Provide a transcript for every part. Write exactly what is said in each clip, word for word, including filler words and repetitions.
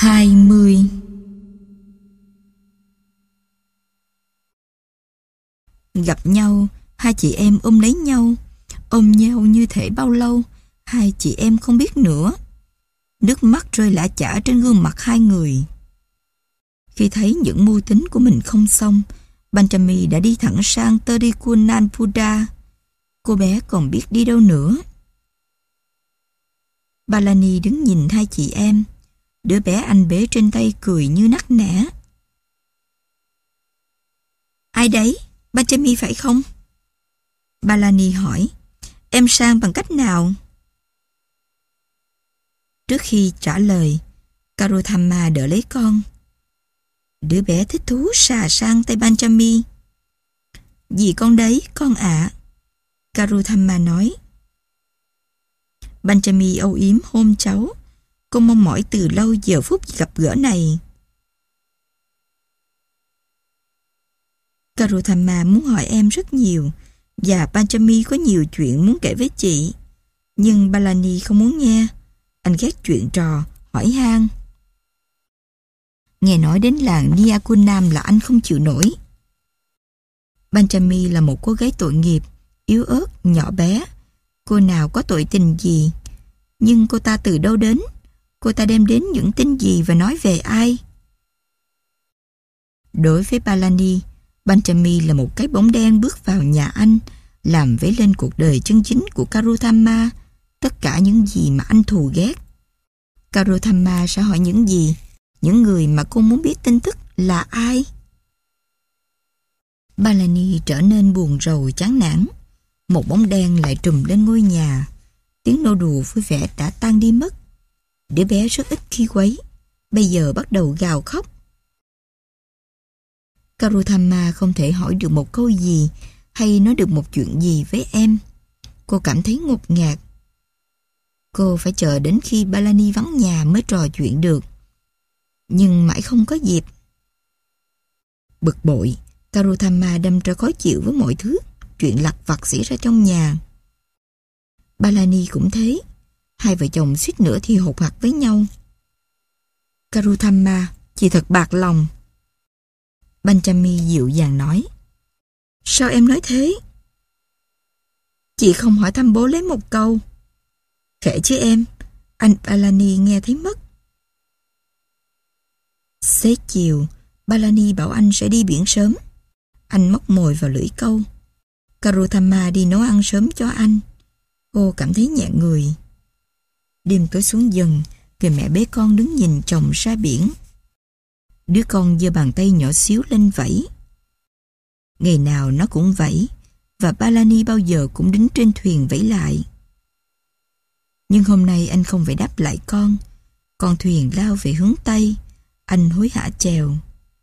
hai mươi. Gặp nhau, hai chị em ôm lấy nhau, ôm nhau như thể bao lâu, hai chị em không biết nữa. Nước mắt rơi lã chã trên gương mặt hai người. Khi thấy những mưu tính của mình không xong, Benjamin đã đi thẳng sang Tarikunanpuda. Cô bé còn biết đi đâu nữa. Balani đứng nhìn hai chị em. Đứa bé anh bế trên tay cười như nắc nẻ. Ai đấy? Benjamin phải không? Balani hỏi. Em sang bằng cách nào? Trước khi trả lời, Karuthamma đỡ lấy con. Đứa bé thích thú xà sang tay Benjamin. Dì con đấy, con ạ. À. Karuthamma nói. Benjamin âu yếm hôn cháu. Cô mong mỏi từ lâu giờ phút gặp gỡ này. Karuthamma muốn hỏi em rất nhiều, và Benjamin có nhiều chuyện muốn kể với chị. Nhưng Balani không muốn nghe. Anh ghét chuyện trò, hỏi han. Nghe nói đến làng Niakunam là anh không chịu nổi. Benjamin là một cô gái tội nghiệp, yếu ớt, nhỏ bé. Cô nào có tội tình gì? Nhưng cô ta từ đâu đến? Cô ta đem đến những tin gì và nói về ai? Đối với Balani, Benjamin là một cái bóng đen bước vào nhà anh, làm vấy lên cuộc đời chân chính của Karuthamma, tất cả những gì mà anh thù ghét. Karuthamma sẽ hỏi những gì? Những người mà cô muốn biết tin tức là ai? Balani trở nên buồn rầu chán nản. Một bóng đen lại trùm lên ngôi nhà. Tiếng nô đùa vui vẻ đã tan đi mất. Đứa bé rất ít khi quấy, bây giờ bắt đầu gào khóc. Karuthamma không thể hỏi được một câu gì hay nói được một chuyện gì với em. Cô cảm thấy ngột ngạt. Cô phải chờ đến khi Balani vắng nhà mới trò chuyện được. Nhưng mãi không có dịp. Bực bội, Karuthamma đâm ra khó chịu với mọi thứ chuyện lặt vặt xảy ra trong nhà. Balani cũng thế. Hai vợ chồng suýt nữa thì hột hạt với nhau. Karuthamma, chị thật bạc lòng. Benjamin dịu dàng nói. Sao em nói thế? Chị không hỏi thăm bố lấy một câu. Kệ chứ em, anh Balani nghe thấy mất. Xế chiều, Balani bảo anh sẽ đi biển sớm. Anh móc mồi vào lưỡi câu. Karuthamma đi nấu ăn sớm cho anh. Cô cảm thấy nhẹ người. Đêm tối xuống dần, người mẹ bế con đứng nhìn chồng ra biển. Đứa con giơ bàn tay nhỏ xíu lên vẫy. Ngày nào nó cũng vẫy, và Balani bao giờ cũng đứng trên thuyền vẫy lại. Nhưng hôm nay anh không phải đáp lại con. Con thuyền lao về hướng Tây. Anh hối hả chèo.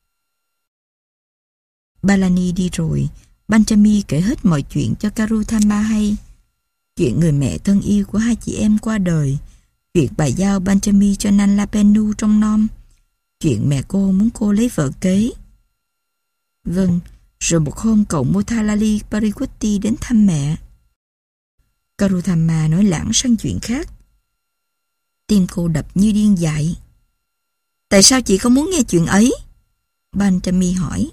Balani đi rồi, Benjamin kể hết mọi chuyện cho Karuthamma hay. Chuyện người mẹ thân yêu của hai chị em qua đời, chuyện bà giao Benjamin cho Nanlapenu trong nom, chuyện mẹ cô muốn cô lấy vợ kế. Vâng, rồi một hôm cậu Mothalali Parikutti đến thăm mẹ. Karuthamma nói lãng sang chuyện khác. Tim cô đập như điên dại. Tại sao chị không muốn nghe chuyện ấy? Benjamin hỏi.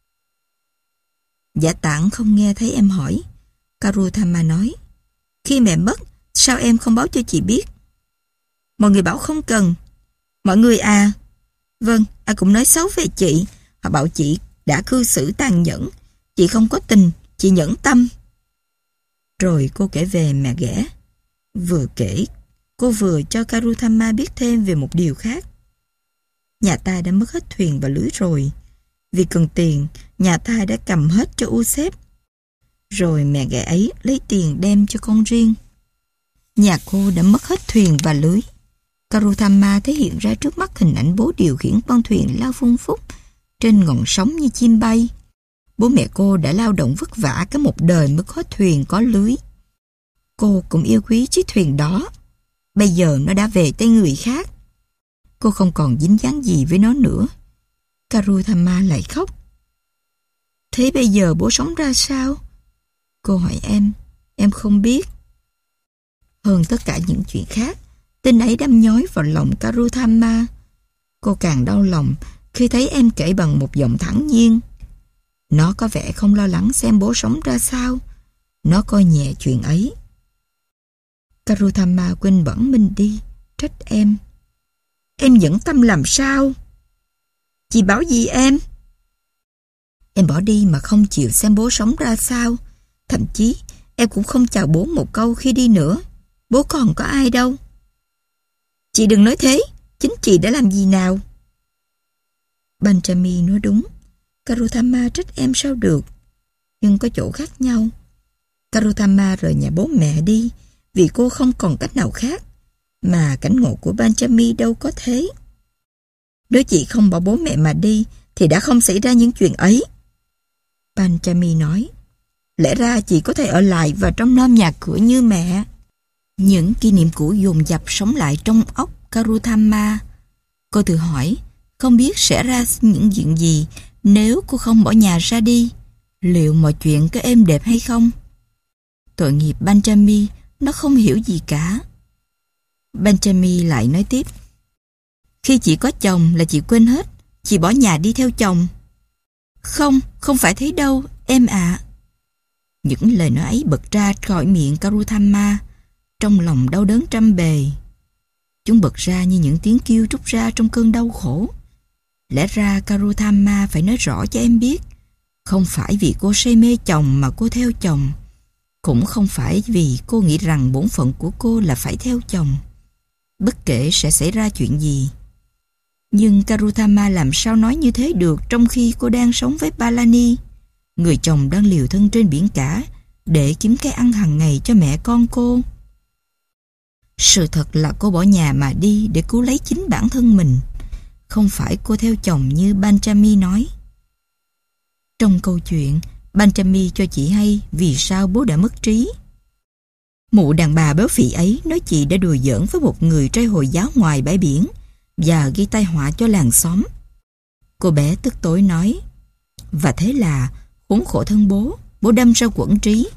Dạ tạng không nghe thấy em hỏi. Karuthamma nói. Khi mẹ mất, sao em không báo cho chị biết? Mọi người bảo không cần. Mọi người à? Vâng, ai cũng nói xấu về chị. Họ bảo chị đã cư xử tàn nhẫn. Chị không có tình, chị nhẫn tâm. Rồi cô kể về mẹ ghẻ. Vừa kể, cô vừa cho Karuthamma biết thêm về một điều khác. Nhà ta đã mất hết thuyền và lưới rồi. Vì cần tiền, nhà ta đã cầm hết cho U-xếp. Rồi mẹ ghẻ ấy lấy tiền đem cho con riêng. Nhà cô đã mất hết thuyền và lưới. Karuthamma thể hiện ra trước mắt hình ảnh bố điều khiển con thuyền lao phung phúc trên ngọn sóng như chim bay. Bố mẹ cô đã lao động vất vả cả một đời mới có thuyền có lưới. Cô cũng yêu quý chiếc thuyền đó. Bây giờ nó đã về tay người khác. Cô không còn dính dáng gì với nó nữa. Karuthamma lại khóc. Thế bây giờ bố sống ra sao? Cô hỏi em. Em không biết. Hơn tất cả những chuyện khác, tin ấy đâm nhói vào lòng Karuthamma. Cô càng đau lòng khi thấy em kể bằng một giọng thản nhiên. Nó có vẻ không lo lắng xem bố sống ra sao. Nó coi nhẹ chuyện ấy. Karuthama quên bẵng mình đi, trách em. Em nhẫn tâm làm sao? Chị bảo gì em? Em bỏ đi mà không chịu xem bố sống ra sao. Thậm chí em cũng không chào bố một câu khi đi nữa. Bố còn có ai đâu. Chị đừng nói thế. Chính chị đã làm gì nào? Benjamin nói đúng. Karuthama trách em sao được. Nhưng có chỗ khác nhau. Karuthama rời nhà bố mẹ đi vì cô không còn cách nào khác. Mà cảnh ngộ của Benjamin đâu có thế. Nếu chị không bỏ bố mẹ mà đi thì đã không xảy ra những chuyện ấy. Benjamin nói. Lẽ ra chị có thể ở lại và trông nom nhà cửa như mẹ. Những kỷ niệm cũ dồn dập sống lại trong óc Karuthama. Cô tự hỏi không biết sẽ ra những chuyện gì nếu cô không bỏ nhà ra đi. Liệu mọi chuyện có êm đẹp hay không? Tội nghiệp Benjamin, nó không hiểu gì cả. Benjamin lại nói tiếp. Khi chị có chồng là chị quên hết. Chị bỏ nhà đi theo chồng. Không, không phải thế đâu, em ạ. À. Những lời nói ấy bật ra khỏi miệng Karuthama, trong lòng đau đớn trăm bề. Chúng bật ra như những tiếng kêu trút ra trong cơn đau khổ. Lẽ ra Karuthama phải nói rõ cho em biết, không phải vì cô say mê chồng mà cô theo chồng, cũng không phải vì cô nghĩ rằng bổn phận của cô là phải theo chồng, bất kể sẽ xảy ra chuyện gì. Nhưng Karuthama làm sao nói như thế được trong khi cô đang sống với Palani, người chồng đang liều thân trên biển cả để kiếm cái ăn hàng ngày cho mẹ con cô. Sự thật là cô bỏ nhà mà đi để cứu lấy chính bản thân mình, không phải cô theo chồng như Benjamin nói. Trong câu chuyện, Benjamin cho chị hay vì sao bố đã mất trí. Mụ đàn bà béo phì ấy nói chị đã đùa giỡn với một người trai Hồi giáo ngoài bãi biển và gây tai họa cho làng xóm. Cô bé tức tối nói, và thế là khốn khổ thân bố, bố đâm ra quẫn trí.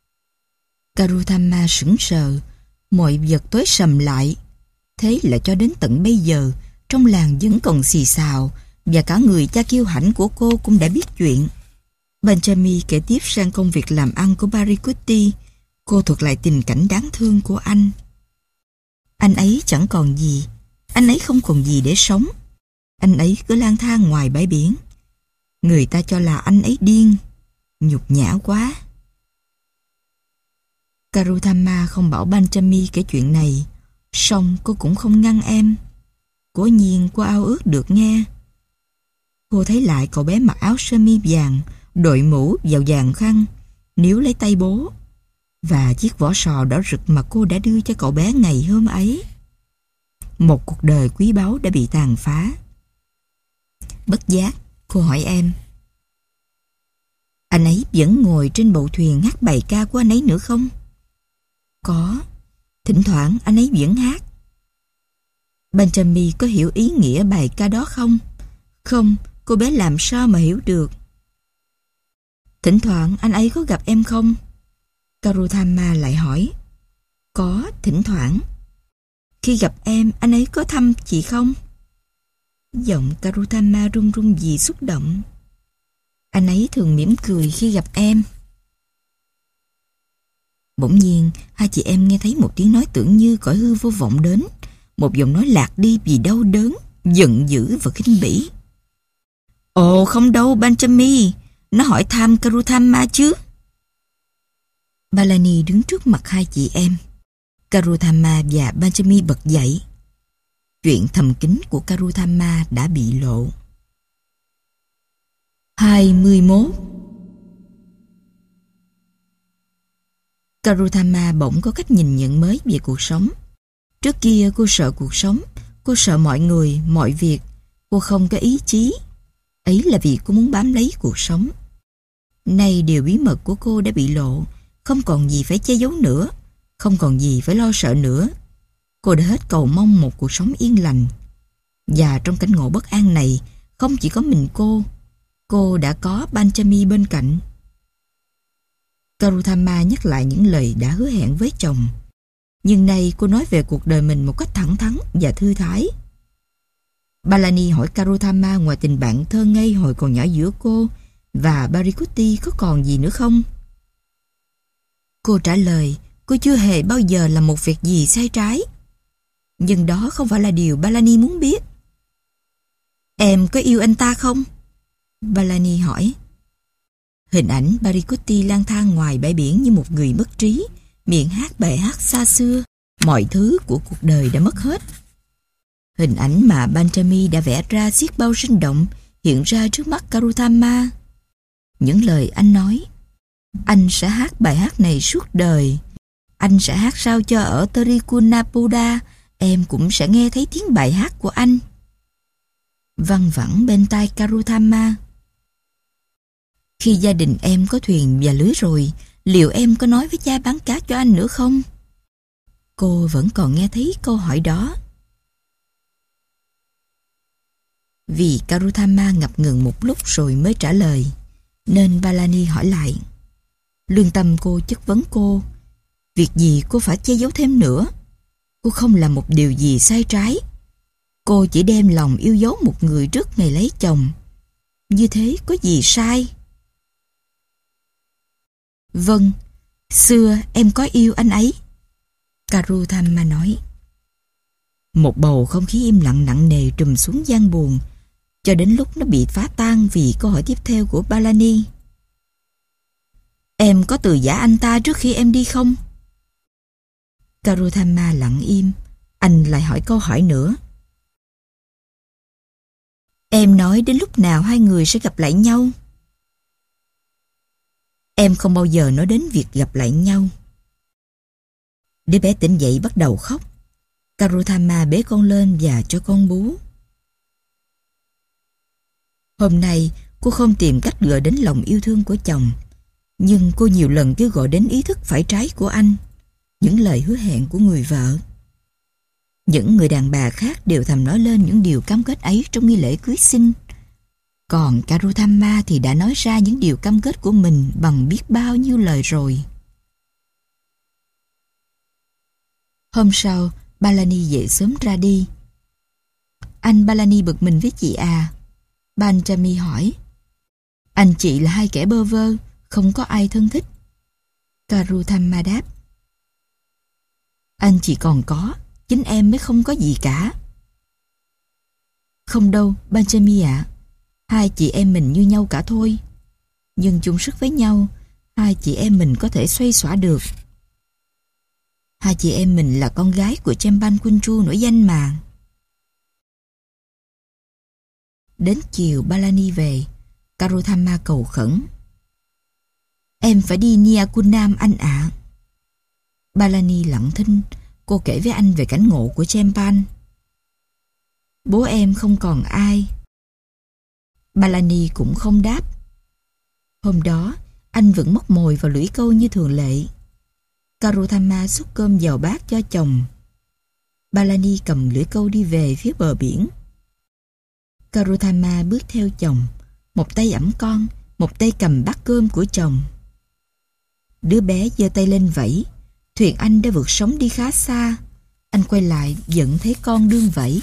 Karuthama sững sờ, mọi vật tối sầm lại. Thế là cho đến tận bây giờ, trong làng vẫn còn xì xào, và cả người cha kiêu hãnh của cô cũng đã biết chuyện. Benjamin kể tiếp sang công việc làm ăn của Barikuti. Cô thuật lại tình cảnh đáng thương của anh. Anh ấy chẳng còn gì. Anh ấy không còn gì để sống. Anh ấy cứ lang thang ngoài bãi biển. Người ta cho là anh ấy điên. Nhục nhã quá. Karuthama không bảo Benjamin kể chuyện này, song cô cũng không ngăn em. Cố nhiên cô ao ước được nghe. Cô thấy lại cậu bé mặc áo sơ mi vàng, đội mũ vào vàng khăn, níu lấy tay bố, và chiếc vỏ sò đỏ rực mà cô đã đưa cho cậu bé ngày hôm ấy. Một cuộc đời quý báu đã bị tàn phá. Bất giác, cô hỏi em, anh ấy vẫn ngồi trên bậu thuyền hát bài ca của anh ấy nữa không? Có, thỉnh thoảng anh ấy vẫn hát. Benjamin có hiểu ý nghĩa bài ca đó không? Không, cô bé làm sao mà hiểu được. Thỉnh thoảng anh ấy có gặp em không? Karuthama lại hỏi. Có, thỉnh thoảng. Khi gặp em, anh ấy có thăm chị không? Giọng Karuthama run run vì xúc động. Anh ấy thường mỉm cười khi gặp em. Bỗng nhiên, hai chị em nghe thấy một tiếng nói tưởng như cõi hư vô vọng đến. Một giọng nói lạc đi vì đau đớn, giận dữ và khinh bỉ. Ồ không đâu Benjamin, nó hỏi thăm Karuthama chứ. Palani đứng trước mặt hai chị em. Karuthama và Benjamin bật dậy. Chuyện thầm kín của Karuthama đã bị lộ. hai mươi mốt. Karuthama bỗng có cách nhìn nhận mới về cuộc sống. Trước kia cô sợ cuộc sống, cô sợ mọi người, mọi việc. Cô không có ý chí. Ấy là vì cô muốn bám lấy cuộc sống. Nay điều bí mật của cô đã bị lộ, không còn gì phải che giấu nữa, không còn gì phải lo sợ nữa. Cô đã hết cầu mong một cuộc sống yên lành. Và trong cảnh ngộ bất an này, không chỉ có mình cô, cô đã có Benjamin bên cạnh. Karuthama nhắc lại những lời đã hứa hẹn với chồng. Nhưng nay cô nói về cuộc đời mình một cách thẳng thắn và thư thái. Bellani hỏi Karuthama ngoài tình bạn thơ ngây hồi còn nhỏ giữa cô và Parikutti có còn gì nữa không? Cô trả lời cô chưa hề bao giờ làm một việc gì sai trái. Nhưng đó không phải là điều Bellani muốn biết. Em có yêu anh ta không? Bellani hỏi. Hình ảnh Parikutti lang thang ngoài bãi biển như một người mất trí, miệng hát bài hát xa xưa, mọi thứ của cuộc đời đã mất hết. Hình ảnh mà Benjamin đã vẽ ra xiết bao sinh động hiện ra trước mắt Karuthama. Những lời anh nói: anh sẽ hát bài hát này suốt đời. Anh sẽ hát sao cho ở Trichurnapoda em cũng sẽ nghe thấy tiếng bài hát của anh, văng vẳng bên tai Karuthama. Khi gia đình em có thuyền và lưới rồi, liệu em có nói với cha bán cá cho anh nữa không? Cô vẫn còn nghe thấy câu hỏi đó. Vì Karuthama ngập ngừng một lúc rồi mới trả lời, nên Bellani hỏi lại. Lương tâm cô chất vấn cô, việc gì cô phải che giấu thêm nữa? Cô không làm một điều gì sai trái. Cô chỉ đem lòng yêu dấu một người trước ngày lấy chồng. Như thế có gì sai? Vâng, xưa em có yêu anh ấy, Karuthama nói. Một bầu không khí im lặng nặng nề trùm xuống gian buồn, cho đến lúc nó bị phá tan vì câu hỏi tiếp theo của Bellani. Em có từ giã anh ta trước khi em đi không? Karuthama lặng im. Anh lại hỏi câu hỏi nữa. Em nói đến lúc nào hai người sẽ gặp lại nhau? Em không bao giờ nói đến việc gặp lại nhau. Đứa bé tỉnh dậy bắt đầu khóc. Karuthama bế con lên và cho con bú. Hôm nay cô không tìm cách gợi đến lòng yêu thương của chồng, nhưng cô nhiều lần kêu gọi đến ý thức phải trái của anh, những lời hứa hẹn của người vợ. Những người đàn bà khác đều thầm nói lên những điều cam kết ấy trong nghi lễ cưới xin. Còn Karuthama thì đã nói ra những điều cam kết của mình bằng biết bao nhiêu lời rồi. Hôm sau, Bellani dậy sớm ra đi. Anh Bellani bực mình với chị à? Benjamin hỏi. Anh chị là hai kẻ bơ vơ, không có ai thân thích. Karuthama đáp. Anh chị còn có, chính em mới không có gì cả. Không đâu, Benjamin ạ. Hai chị em mình như nhau cả thôi. Nhưng chung sức với nhau, hai chị em mình có thể xoay xóa được. Hai chị em mình là con gái của Chempan Kunchu nổi danh mà. Đến chiều Bellani về, Karuthama cầu khẩn. Em phải đi Niakunam anh ạ. À. Bellani lặng thinh, cô kể với anh về cảnh ngộ của Chempan. Bố em không còn ai. Bellani cũng không đáp. Hôm đó, anh vẫn móc mồi vào lưỡi câu như thường lệ. Karuthama xúc cơm vào bát cho chồng. Bellani cầm lưỡi câu đi về phía bờ biển. Karuthama bước theo chồng, một tay ẵm con, một tay cầm bát cơm của chồng. Đứa bé giơ tay lên vẫy. Thuyền anh đã vượt sóng đi khá xa. Anh quay lại vẫn thấy con đương vẫy.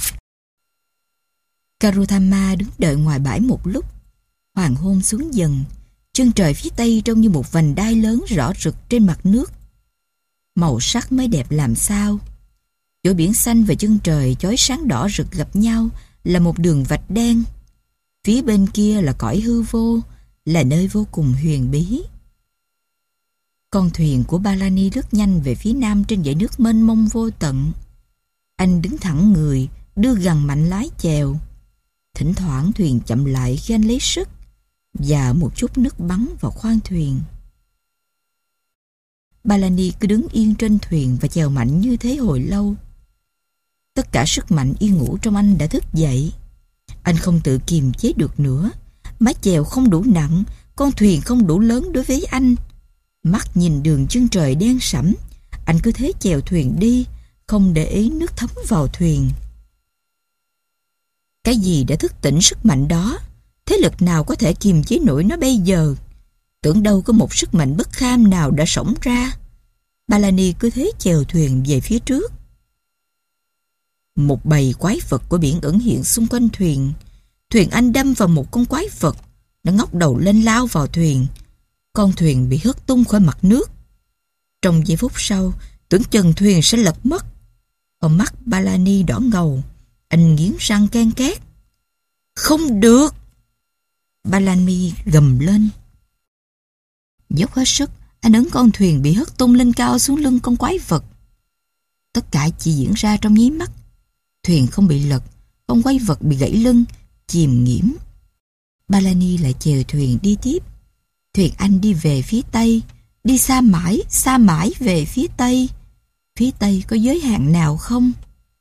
Karuthama đứng đợi ngoài bãi một lúc. Hoàng hôn xuống dần. Chân trời phía tây trông như một vành đai lớn rõ rực trên mặt nước. Màu sắc mới đẹp làm sao. Chỗ biển xanh và chân trời chói sáng đỏ rực gặp nhau là một đường vạch đen. Phía bên kia là cõi hư vô, là nơi vô cùng huyền bí. Con thuyền của Bellani lướt nhanh về phía nam trên dải nước mênh mông vô tận. Anh đứng thẳng người, đưa gằn mạnh lái chèo. Thỉnh thoảng thuyền chậm lại khi anh lấy sức, và một chút nước bắn vào khoang thuyền. Bellani cứ đứng yên trên thuyền và chèo mạnh như thế hồi lâu. Tất cả sức mạnh yên ngủ trong anh đã thức dậy. Anh không tự kiềm chế được nữa. Mái chèo không đủ nặng, con thuyền không đủ lớn đối với anh. Mắt nhìn đường chân trời đen sẫm, anh cứ thế chèo thuyền đi, không để ý nước thấm vào thuyền. Cái gì đã thức tỉnh sức mạnh đó? Thế lực nào có thể kiềm chế nổi nó bây giờ? Tưởng đâu có một sức mạnh bất kham nào đã xổng ra. Bellani cứ thế chèo thuyền về phía trước. Một bầy quái vật của biển ẩn hiện xung quanh thuyền. Thuyền anh đâm vào một con quái vật. Nó ngóc đầu lên lao vào thuyền. Con thuyền bị hất tung khỏi mặt nước. Trong giây phút sau, tưởng chừng thuyền sẽ lật mất. Ở mắt Bellamy đỏ ngầu. Anh nghiến răng ken két. Không được! Bellamy gầm lên. Dốc hết sức, anh ấn con thuyền bị hất tung lên cao xuống lưng con quái vật. Tất cả chỉ diễn ra trong nháy mắt. Thuyền không bị lật, con quái vật bị gãy lưng, chìm nghiễm. Bellamy lại chèo thuyền đi tiếp. Thuyền anh đi về phía tây, đi xa mãi, xa mãi về phía tây. Phía tây có giới hạn nào không?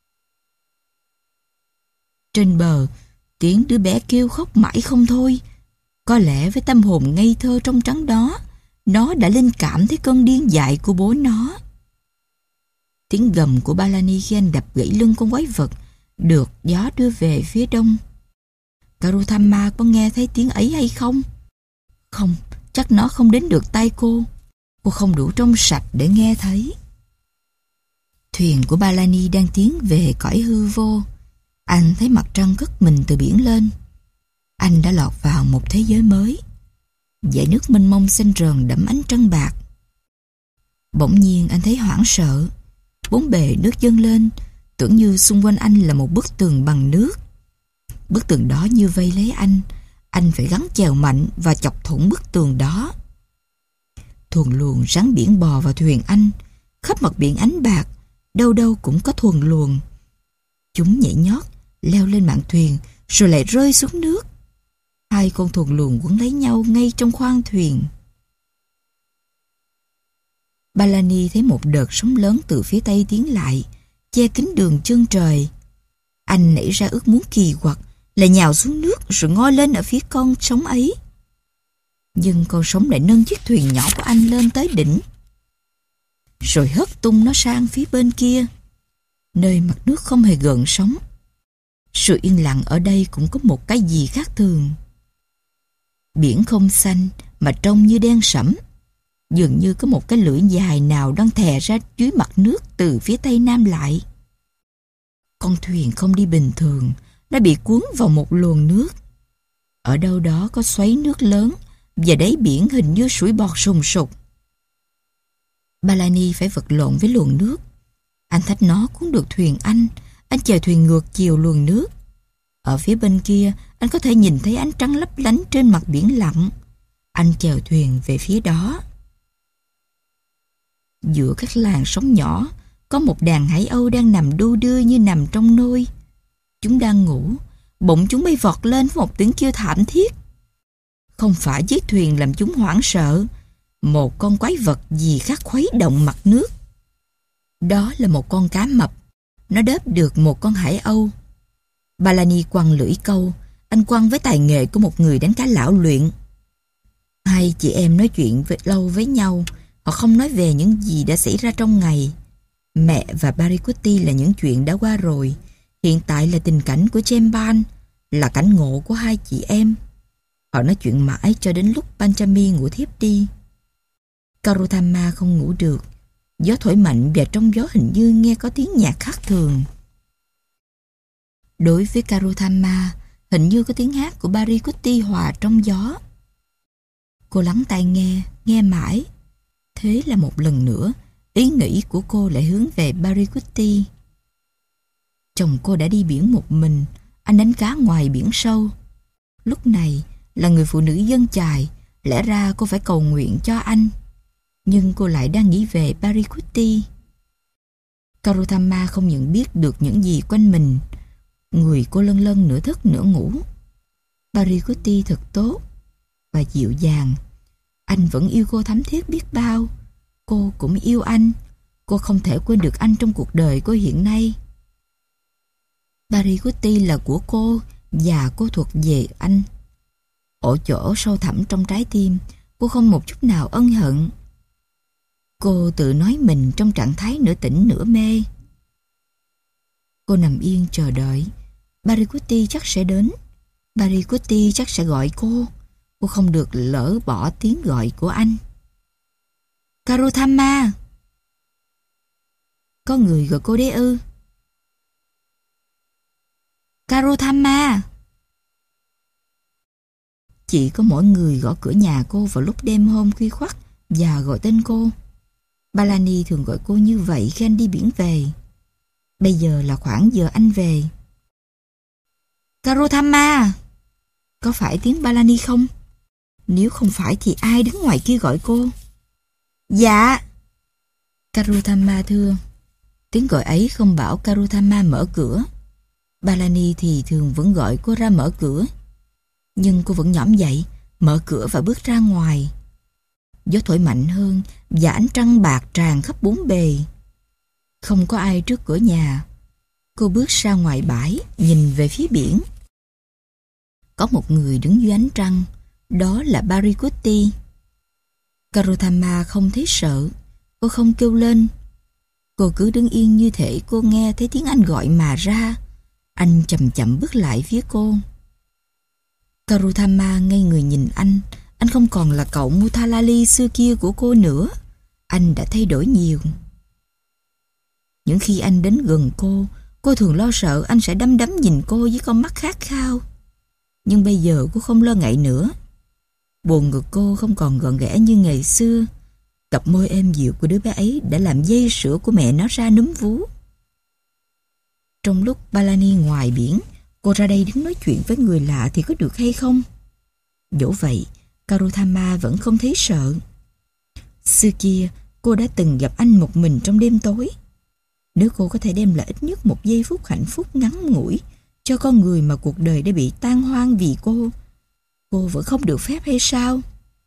Trên bờ, tiếng đứa bé kêu khóc mãi không thôi. Có lẽ với tâm hồn ngây thơ trong trắng đó, nó đã linh cảm thấy cơn điên dại của bố nó. Tiếng gầm của Bellamy khi anh đập gãy lưng con quái vật được gió đưa về phía đông. Karutama có nghe thấy tiếng ấy hay không? Không, chắc nó không đến được tai cô. Cô không đủ trong sạch để nghe thấy. Thuyền của Bellamy đang tiến về cõi hư vô. Anh thấy mặt trăng cất mình từ biển lên. Anh đã lọt vào một thế giới mới. Dải nước mênh mông xanh rờn đẫm ánh trăng bạc. Bỗng nhiên anh thấy hoảng sợ. Bốn bề nước dâng lên, tưởng như xung quanh anh là một bức tường bằng nước. Bức tường đó như vây lấy anh. Anh phải gắng chèo mạnh và chọc thủng bức tường đó. Thuần luồng rắn biển bò vào thuyền anh. Khắp mặt biển ánh bạc, đâu đâu cũng có thuần luồng. Chúng nhảy nhót, leo lên mạn thuyền, rồi lại rơi xuống nước. Hai con thuần luồng quấn lấy nhau ngay trong khoang thuyền. Bellamy thấy một đợt sóng lớn từ phía tây tiến lại, che kín đường chân trời. Anh nảy ra ước muốn kỳ quặc là nhào xuống nước rồi ngoi lên ở phía con sóng ấy. Nhưng con sóng lại nâng chiếc thuyền nhỏ của anh lên tới đỉnh, rồi hất tung nó sang phía bên kia, nơi mặt nước không hề gợn sóng. Sự yên lặng ở đây cũng có một cái gì khác thường. Biển không xanh mà trông như đen sẫm. Dường như có một cái lưỡi dài nào đang thè ra dưới mặt nước từ phía tây nam lại. Con thuyền không đi bình thường, nó bị cuốn vào một luồng nước. Ở đâu đó có xoáy nước lớn và đáy biển hình như sủi bọt sùng sục. Bellamy phải vật lộn với luồng nước. Anh thách nó cuốn được thuyền anh. Anh chèo thuyền ngược chiều luồng nước. Ở phía bên kia, anh có thể nhìn thấy ánh trăng lấp lánh trên mặt biển lặng. Anh chèo thuyền về phía đó. Giữa các làn sóng nhỏ, có một đàn hải âu đang nằm đu đưa như nằm trong nôi. Chúng đang ngủ, bỗng chúng bay vọt lên với một tiếng kêu thảm thiết. Không phải chiếc thuyền làm chúng hoảng sợ, một con quái vật gì khác khuấy động mặt nước. Đó là một con cá mập. Nó đớp được một con hải âu. Bellamy quăng lưỡi câu. Anh quăng với tài nghệ của một người đánh cá lão luyện. Hai chị em nói chuyện với, lâu với nhau. Họ không nói về những gì đã xảy ra trong ngày. Mẹ và Paricutti là những chuyện đã qua rồi. Hiện tại là tình cảnh của Chemban, là cảnh ngộ của hai chị em. Họ nói chuyện mãi cho đến lúc Panchami ngủ thiếp đi. Karutama không ngủ được. Gió thổi mạnh và trong gió hình như nghe có tiếng nhạc khác thường. Đối với Karutama, hình như có tiếng hát của Paricutti hòa trong gió. Cô lắng tai nghe, nghe mãi. Thế là một lần nữa, ý nghĩ của cô lại hướng về Paricutti. Chồng cô đã đi biển một mình, anh đánh cá ngoài biển sâu. Lúc này, là người phụ nữ dân chài, lẽ ra cô phải cầu nguyện cho anh. Nhưng cô lại đang nghĩ về Paricutti. Karutama không nhận biết được những gì quanh mình. Người cô lân lân nửa thức nửa ngủ. Paricutti thật tốt và dịu dàng. Anh vẫn yêu cô thắm thiết biết bao. Cô cũng yêu anh. Cô không thể quên được anh trong cuộc đời cô hiện nay. Paricutti là của cô và cô thuộc về anh. Ở chỗ sâu thẳm trong trái tim, cô không một chút nào ân hận. Cô tự nói mình trong trạng thái nửa tỉnh nửa mê. Cô nằm yên chờ đợi. Paricutti chắc sẽ đến. Paricutti chắc sẽ gọi cô. Cô không được lỡ bỏ tiếng gọi của anh. Karutama! Có người gọi cô đấy ư? Karuthama! Chỉ có mỗi người gõ cửa nhà cô vào lúc đêm hôm khuya khoắt và gọi tên cô. Palani thường gọi cô như vậy khi anh đi biển về. Bây giờ là khoảng giờ anh về. Karuthama! Có phải tiếng Palani không? Nếu không phải thì ai đứng ngoài kia gọi cô? Dạ! Karuthama thưa. Tiếng gọi ấy không bảo Karuthama mở cửa. Palani thì thường vẫn gọi cô ra mở cửa. Nhưng cô vẫn nhõm dậy, mở cửa và bước ra ngoài. Gió thổi mạnh hơn và ánh trăng bạc tràn khắp bốn bề. Không có ai trước cửa nhà. Cô bước ra ngoài bãi, nhìn về phía biển. Có một người đứng dưới ánh trăng, đó là Parikutti. Karuthama không thấy sợ, cô không kêu lên. Cô cứ đứng yên như thể cô nghe thấy tiếng anh gọi mà ra. Anh chậm chậm bước lại phía cô. Karuthama ngây người nhìn anh. Anh không còn là cậu Muthalali xưa kia của cô nữa. Anh đã thay đổi nhiều. Những khi anh đến gần cô, cô thường lo sợ anh sẽ đăm đắm nhìn cô với con mắt khát khao. Nhưng bây giờ cô không lo ngại nữa. Buồn ngực cô không còn gọn ghẽ như ngày xưa. Cặp môi êm dịu của đứa bé ấy đã làm dây sữa của mẹ nó ra núm vú. Trong lúc Palani ngoài biển, cô ra đây đứng nói chuyện với người lạ thì có được hay không? Dẫu vậy, Karuthama vẫn không thấy sợ. Xưa kia, cô đã từng gặp anh một mình trong đêm tối. Nếu cô có thể đem lại ít nhất một giây phút hạnh phúc ngắn ngủi cho con người mà cuộc đời đã bị tan hoang vì cô, cô vẫn không được phép hay sao?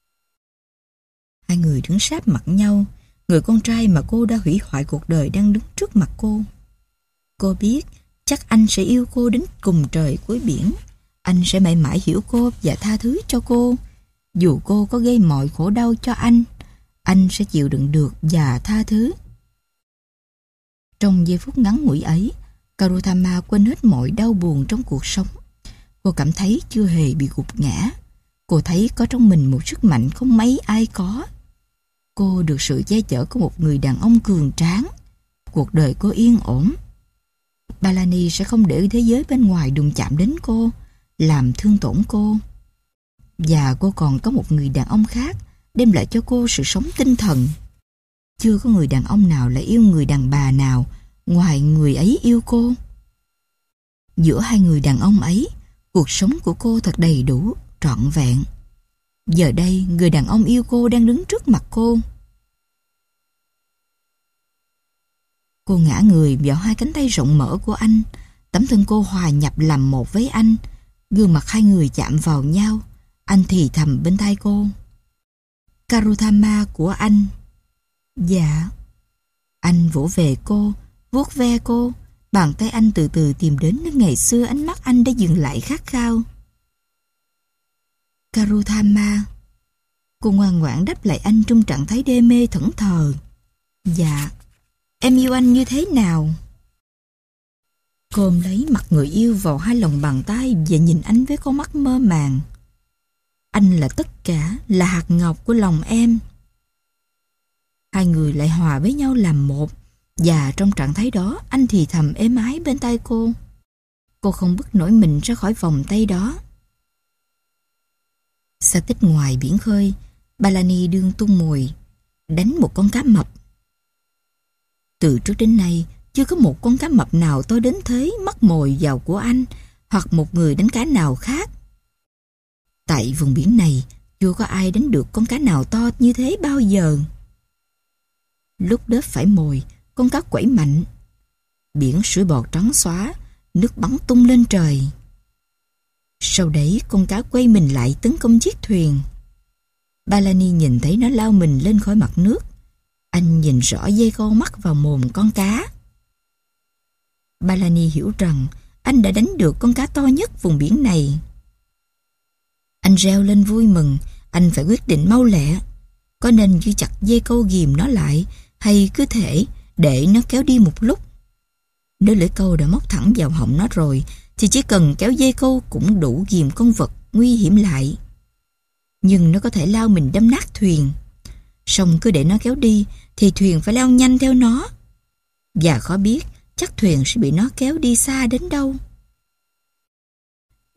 Hai người đứng sát mặt nhau. Người con trai mà cô đã hủy hoại cuộc đời đang đứng trước mặt cô. Cô biết chắc anh sẽ yêu cô đến cùng trời cuối biển. Anh sẽ mãi mãi hiểu cô và tha thứ cho cô. Dù cô có gây mọi khổ đau cho anh, anh sẽ chịu đựng được và tha thứ. Trong giây phút ngắn ngủi ấy, Karuthama quên hết mọi đau buồn trong cuộc sống. Cô cảm thấy chưa hề bị gục ngã. Cô thấy có trong mình một sức mạnh không mấy ai có. Cô được sự che chở của một người đàn ông cường tráng. Cuộc đời cô yên ổn. Palani sẽ không để thế giới bên ngoài đụng chạm đến cô, làm thương tổn cô. Và cô còn có một người đàn ông khác đem lại cho cô sự sống tinh thần. Chưa có người đàn ông nào lại yêu người đàn bà nào ngoài người ấy yêu cô. Giữa hai người đàn ông ấy, cuộc sống của cô thật đầy đủ, trọn vẹn. Giờ đây, người đàn ông yêu cô đang đứng trước mặt cô. Cô ngã người vào hai cánh tay rộng mở của anh. Tấm thân cô hòa nhập làm một với anh. Gương mặt hai người chạm vào nhau. Anh thì thầm bên tai cô. Karuthama của anh. Dạ. Anh vỗ về cô, vuốt ve cô. Bàn tay anh từ từ tìm đến nơi ngày xưa ánh mắt anh đã dừng lại khát khao. Karuthama. Cô ngoan ngoãn đáp lại anh trong trạng thái đê mê thẫn thờ. Dạ. Em yêu anh như thế nào? Cô ôm lấy mặt người yêu vào hai lòng bàn tay và nhìn anh với con mắt mơ màng. Anh là tất cả, là hạt ngọc của lòng em. Hai người lại hòa với nhau làm một. Và trong trạng thái đó, anh thì thầm êm ái bên tai cô. Cô không bứt nổi mình ra khỏi vòng tay đó. Xa tích ngoài biển khơi, Palani đương tung mồi, đánh một con cá mập. Từ trước đến nay, chưa có một con cá mập nào tôi đến thế mắc mồi vào của anh hoặc một người đánh cá nào khác. Tại vùng biển này, chưa có ai đánh được con cá nào to như thế bao giờ. Lúc đớp phải mồi, con cá quẩy mạnh. Biển sủi bọt trắng xóa, nước bắn tung lên trời. Sau đấy, con cá quay mình lại tấn công chiếc thuyền. Palani nhìn thấy nó lao mình lên khỏi mặt nước. Anh nhìn rõ dây câu mắc vào mồm con cá. Palani hiểu rằng anh đã đánh được con cá to nhất vùng biển này. Anh reo lên vui mừng. Anh phải quyết định mau lẹ. Có nên giữ chặt dây câu ghìm nó lại hay cứ thể để nó kéo đi một lúc. Nếu lưỡi câu đã móc thẳng vào họng nó rồi thì chỉ cần kéo dây câu cũng đủ ghìm con vật nguy hiểm lại. Nhưng nó có thể lao mình đâm nát thuyền. Song cứ để nó kéo đi thì thuyền phải lao nhanh theo nó. Và khó biết chắc thuyền sẽ bị nó kéo đi xa đến đâu.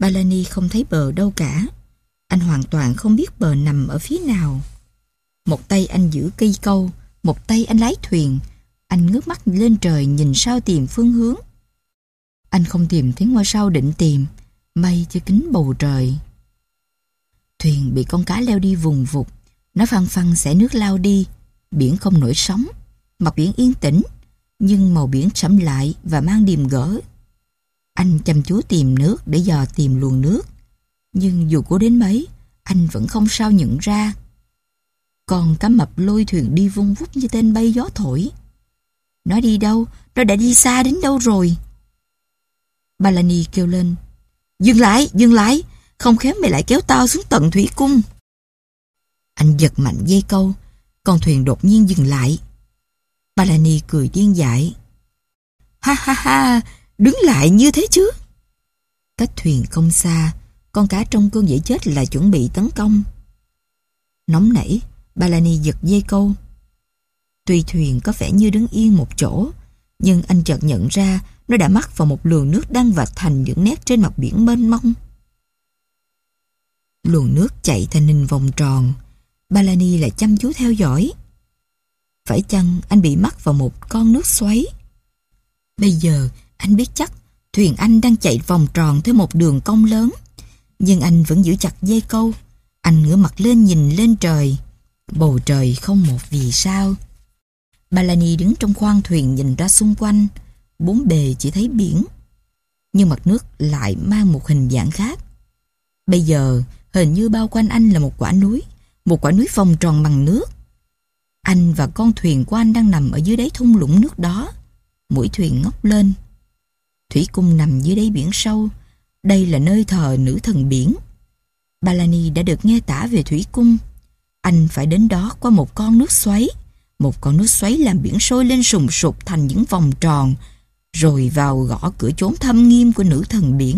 Bellamy không thấy bờ đâu cả. Anh hoàn toàn không biết bờ nằm ở phía nào. Một tay anh giữ cây câu, một tay anh lái thuyền. Anh ngước mắt lên trời nhìn sao tìm phương hướng. Anh không tìm thấy ngôi sao định tìm, mây che kín bầu trời. Thuyền bị con cá leo đi vùng vụt. Nó phăng phăng xẻ nước lao đi. Biển không nổi sóng, mặt biển yên tĩnh, nhưng màu biển sẫm lại và mang điềm gở. Anh chăm chú tìm nước để dò tìm luồng nước, nhưng dù cố đến mấy, anh vẫn không sao nhận ra. Con cá mập lôi thuyền đi vung vút như tên bay gió thổi. Nó đi đâu? Nó đã đi xa đến đâu rồi? Bellamy kêu lên: Dừng lại, dừng lại, không khéo mày lại kéo tao xuống tận thủy cung. Anh giật mạnh dây câu, con thuyền đột nhiên dừng lại. Bellamy cười điên dại: Ha ha ha, đứng lại như thế chứ. Cách thuyền không xa, con cá trong cơn dễ chết là chuẩn bị tấn công. Nóng nảy, Bellamy giật dây câu. Tuy thuyền có vẻ như đứng yên một chỗ, nhưng anh chợt nhận ra nó đã mắc vào một luồng nước đang vạch thành những nét trên mặt biển mênh mông. Luồng nước chạy thành hình vòng tròn. Bellamy lại chăm chú theo dõi. Phải chăng anh bị mắc vào một con nước xoáy? Bây giờ anh biết chắc thuyền anh đang chạy vòng tròn theo một đường cong lớn, nhưng anh vẫn giữ chặt dây câu. Anh ngửa mặt lên nhìn lên trời. Bầu trời không một vì sao. Bellamy đứng trong khoang thuyền nhìn ra xung quanh. Bốn bề chỉ thấy biển, nhưng mặt nước lại mang một hình dạng khác. Bây giờ hình như bao quanh anh là một quả núi, một quả núi vòng tròn bằng nước. Anh và con thuyền của anh đang nằm ở dưới đáy thung lũng nước đó. Mũi thuyền ngóc lên. Thủy cung nằm dưới đáy biển sâu. Đây là nơi thờ nữ thần biển. Bellamy đã được nghe tả về thủy cung. Anh phải đến đó qua một con nước xoáy. Một con nước xoáy làm biển sôi lên sùng sục thành những vòng tròn, rồi vào gõ cửa chốn thâm nghiêm của nữ thần biển.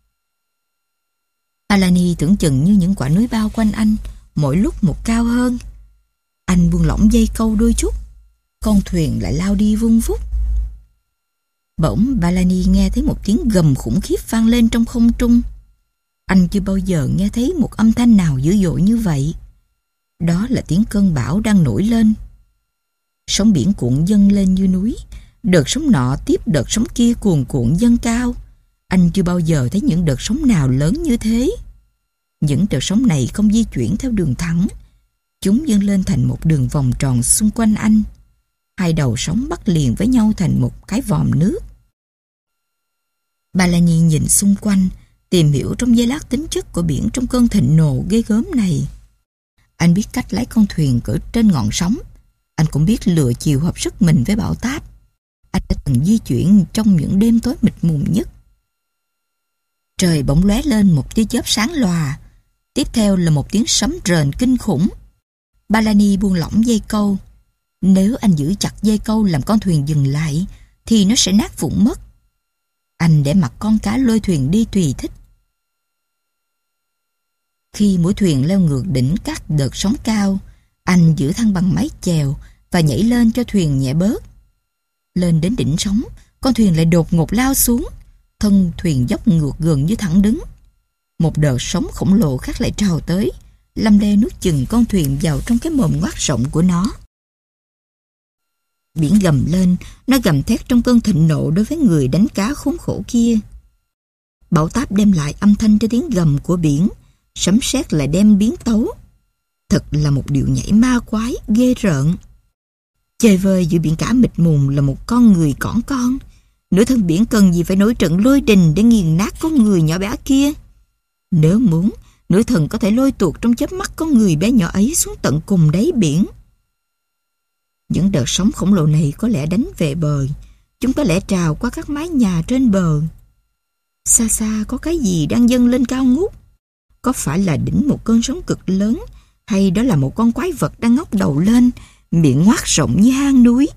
Bellamy tưởng chừng như những quả núi bao quanh anh, mỗi lúc một cao hơn. Anh buông lỏng dây câu đôi chút, con thuyền lại lao đi vung vút. Bỗng Bellamy nghe thấy một tiếng gầm khủng khiếp vang lên trong không trung. Anh chưa bao giờ nghe thấy một âm thanh nào dữ dội như vậy. Đó là tiếng cơn bão đang nổi lên. Sóng biển cuộn dâng lên như núi. Đợt sóng nọ tiếp đợt sóng kia cuồn cuộn dâng cao. Anh chưa bao giờ thấy những đợt sóng nào lớn như thế. Những đợt sóng này không di chuyển theo đường thẳng. Chúng dâng lên thành một đường vòng tròn xung quanh anh. Hai đầu sóng bắt liền với nhau thành một cái vòm nước. Bellamy nhìn xung quanh, tìm hiểu trong giây lát tính chất của biển trong cơn thịnh nộ ghê gớm này. Anh biết cách lái con thuyền cỡ trên ngọn sóng. Anh cũng biết lựa chiều hợp sức mình với bão táp. Anh đã từng di chuyển trong những đêm tối mịt mùng nhất. Trời bỗng lóe lên một tia chớp sáng lòa. Tiếp theo là một tiếng sấm rền kinh khủng. Bellamy buông lỏng dây câu. Nếu anh giữ chặt dây câu làm con thuyền dừng lại, thì nó sẽ nát vụn mất. Anh để mặc con cá lôi thuyền đi tùy thích. Khi mũi thuyền leo ngược đỉnh các đợt sóng cao, anh giữ thăng bằng mái chèo và nhảy lên cho thuyền nhẹ bớt. Lên đến đỉnh sóng, con thuyền lại đột ngột lao xuống. Thân thuyền dốc ngược gần như thẳng đứng. Một đợt sóng khổng lồ khác lại trào tới, lăm le nuốt chừng con thuyền vào trong cái mồm ngoác rộng của nó. Biển gầm lên, nó gầm thét trong cơn thịnh nộ đối với người đánh cá khốn khổ kia. Bão táp đem lại âm thanh cho tiếng gầm của biển, sấm sét lại đem biến tấu. Thật là một điệu nhảy ma quái, ghê rợn. Chơi vơi giữa biển cả mịt mùng là một con người cỏn con. Nữ thần biển cần gì phải nổi trận lôi đình để nghiền nát con người nhỏ bé kia. Nếu muốn, nữ thần có thể lôi tuột trong chớp mắt con người bé nhỏ ấy xuống tận cùng đáy biển. Những đợt sóng khổng lồ này có lẽ đánh về bờ. Chúng có lẽ trào qua các mái nhà trên bờ. Xa xa có cái gì đang dâng lên cao ngút. Có phải là đỉnh một cơn sóng cực lớn, hay đó là một con quái vật đang ngóc đầu lên, miệng ngoác rộng như hang núi?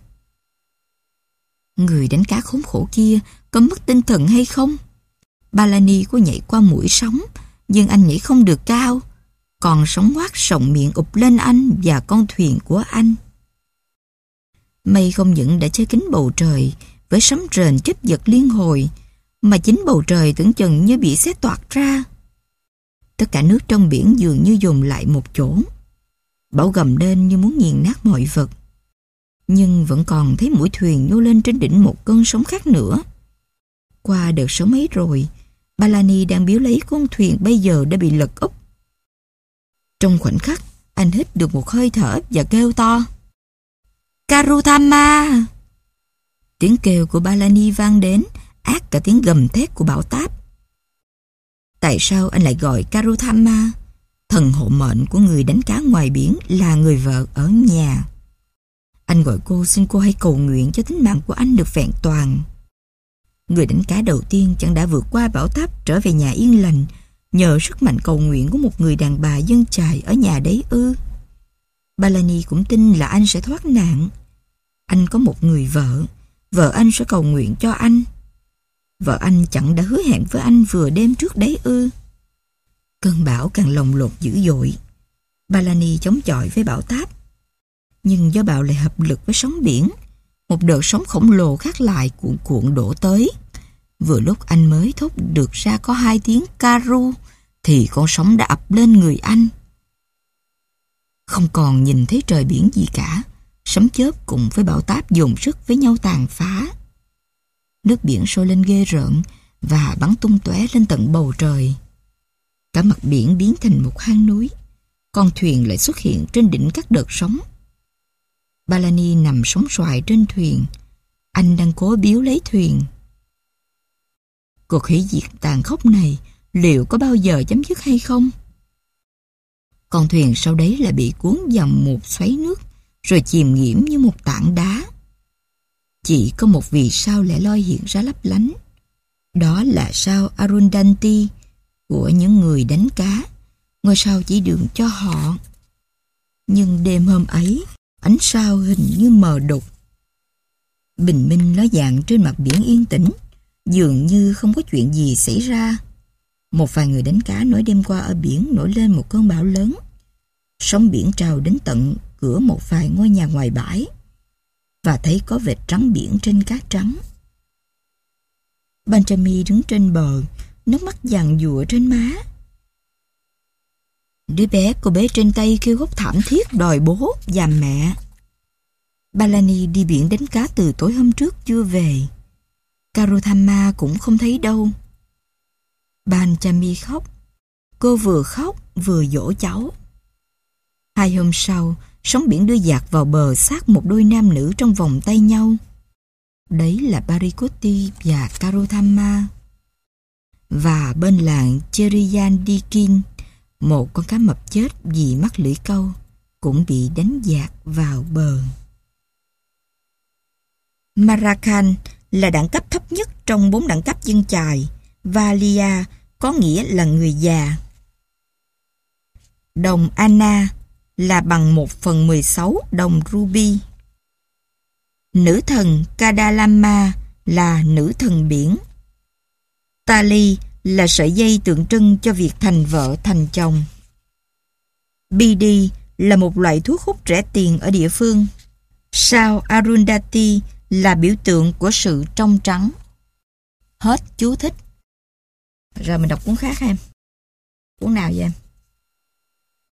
Người đánh cá khốn khổ kia có mất tinh thần hay không? Bellamy có nhảy qua mũi sóng, nhưng anh nhảy không được cao. Còn sóng ngoác rộng miệng ụp lên anh và con thuyền của anh. Mây không những đã che kín bầu trời với sấm rền chớp giật liên hồi, mà chính bầu trời tưởng chừng như bị xé toạc ra. Tất cả nước trong biển dường như dồn lại một chỗ. Bão gầm lên như muốn nghiền nát mọi vật. Nhưng vẫn còn thấy mũi thuyền nhô lên trên đỉnh một cơn sóng khác nữa. Qua đợt sóng ấy rồi, Bellani đang biếu lấy con thuyền bây giờ đã bị lật úp. Trong khoảnh khắc, anh hít được một hơi thở và kêu to: Karuthama! Tiếng kêu của Bellani vang đến, át cả tiếng gầm thét của bão táp. Tại sao anh lại gọi Karuthama, thần hộ mệnh của người đánh cá ngoài biển, là người vợ ở nhà? Anh gọi cô, xin cô hãy cầu nguyện cho tính mạng của anh được vẹn toàn. Người đánh cá đầu tiên chẳng đã vượt qua bão táp trở về nhà yên lành nhờ sức mạnh cầu nguyện của một người đàn bà dân chài ở nhà đấy ư? Bellani cũng tin là anh sẽ thoát nạn. Anh có một người vợ, vợ anh sẽ cầu nguyện cho anh. Vợ anh chẳng đã hứa hẹn với anh vừa đêm trước đấy ư? Cơn bão càng lồng lột dữ dội. Bellani chống chọi với bão táp. Nhưng do bão lại hợp lực với sóng biển, một đợt sóng khổng lồ khác lại cuộn cuộn đổ tới. Vừa lúc anh mới thốt được ra có hai tiếng Karu, thì con sóng đã ập lên người anh. Không còn nhìn thấy trời biển gì cả, sấm chớp cùng với bão táp dồn sức với nhau tàn phá. Nước biển sôi lên ghê rợn và bắn tung tóe lên tận bầu trời. Cả mặt biển biến thành một hang núi. Con thuyền lại xuất hiện trên đỉnh các đợt sóng. Bellani nằm sóng xoài trên thuyền. Anh đang cố biếu lấy thuyền. Cuộc hủy diệt tàn khốc này liệu có bao giờ chấm dứt hay không? Con thuyền sau đấy lại bị cuốn vào một xoáy nước, rồi chìm nghiễm như một tảng đá. Chỉ có một vì sao lẻ loi hiện ra lấp lánh. Đó là sao Arundhati của những người đánh cá, ngôi sao chỉ đường cho họ. Nhưng đêm hôm ấy, ánh sao hình như mờ đục. Bình minh ló dạng trên mặt biển yên tĩnh, dường như không có chuyện gì xảy ra. Một vài người đánh cá nói đêm qua ở biển nổi lên một cơn bão lớn. Sóng biển trào đến tận cửa một vài ngôi nhà ngoài bãi, và thấy có vệt trắng biển trên cát trắng. Benjamin đứng trên bờ, nước mắt giàn giụa trên má. Đứa bé cô bế trên tay kêu khóc thảm thiết đòi bố và mẹ. Bellani đi biển đánh cá từ tối hôm trước chưa về. Karuthama cũng không thấy đâu. Benjamin khóc. Cô vừa khóc vừa dỗ cháu. Hai hôm sau, sóng biển đưa dạt vào bờ xác một đôi nam nữ trong vòng tay nhau. Đấy là Parikoti và Karuthama. Và bên làng Cheriyandikin, một con cá mập chết vì mắc lưỡi câu cũng bị đánh dạt vào bờ. Marakan là đẳng cấp thấp nhất trong bốn đẳng cấp dân chài. Valia có nghĩa là người già. Đồng Anna là bằng một phần mười sáu đồng ruby. Nữ thần Kadalama là nữ thần biển. Tali là sợi dây tượng trưng cho việc thành vợ thành chồng. Bidi là một loại thuốc hút rẻ tiền ở địa phương. Sao Arundhati là biểu tượng của sự trong trắng. Hết chú thích. Rồi mình đọc cuốn khác em. Cuốn nào vậy em?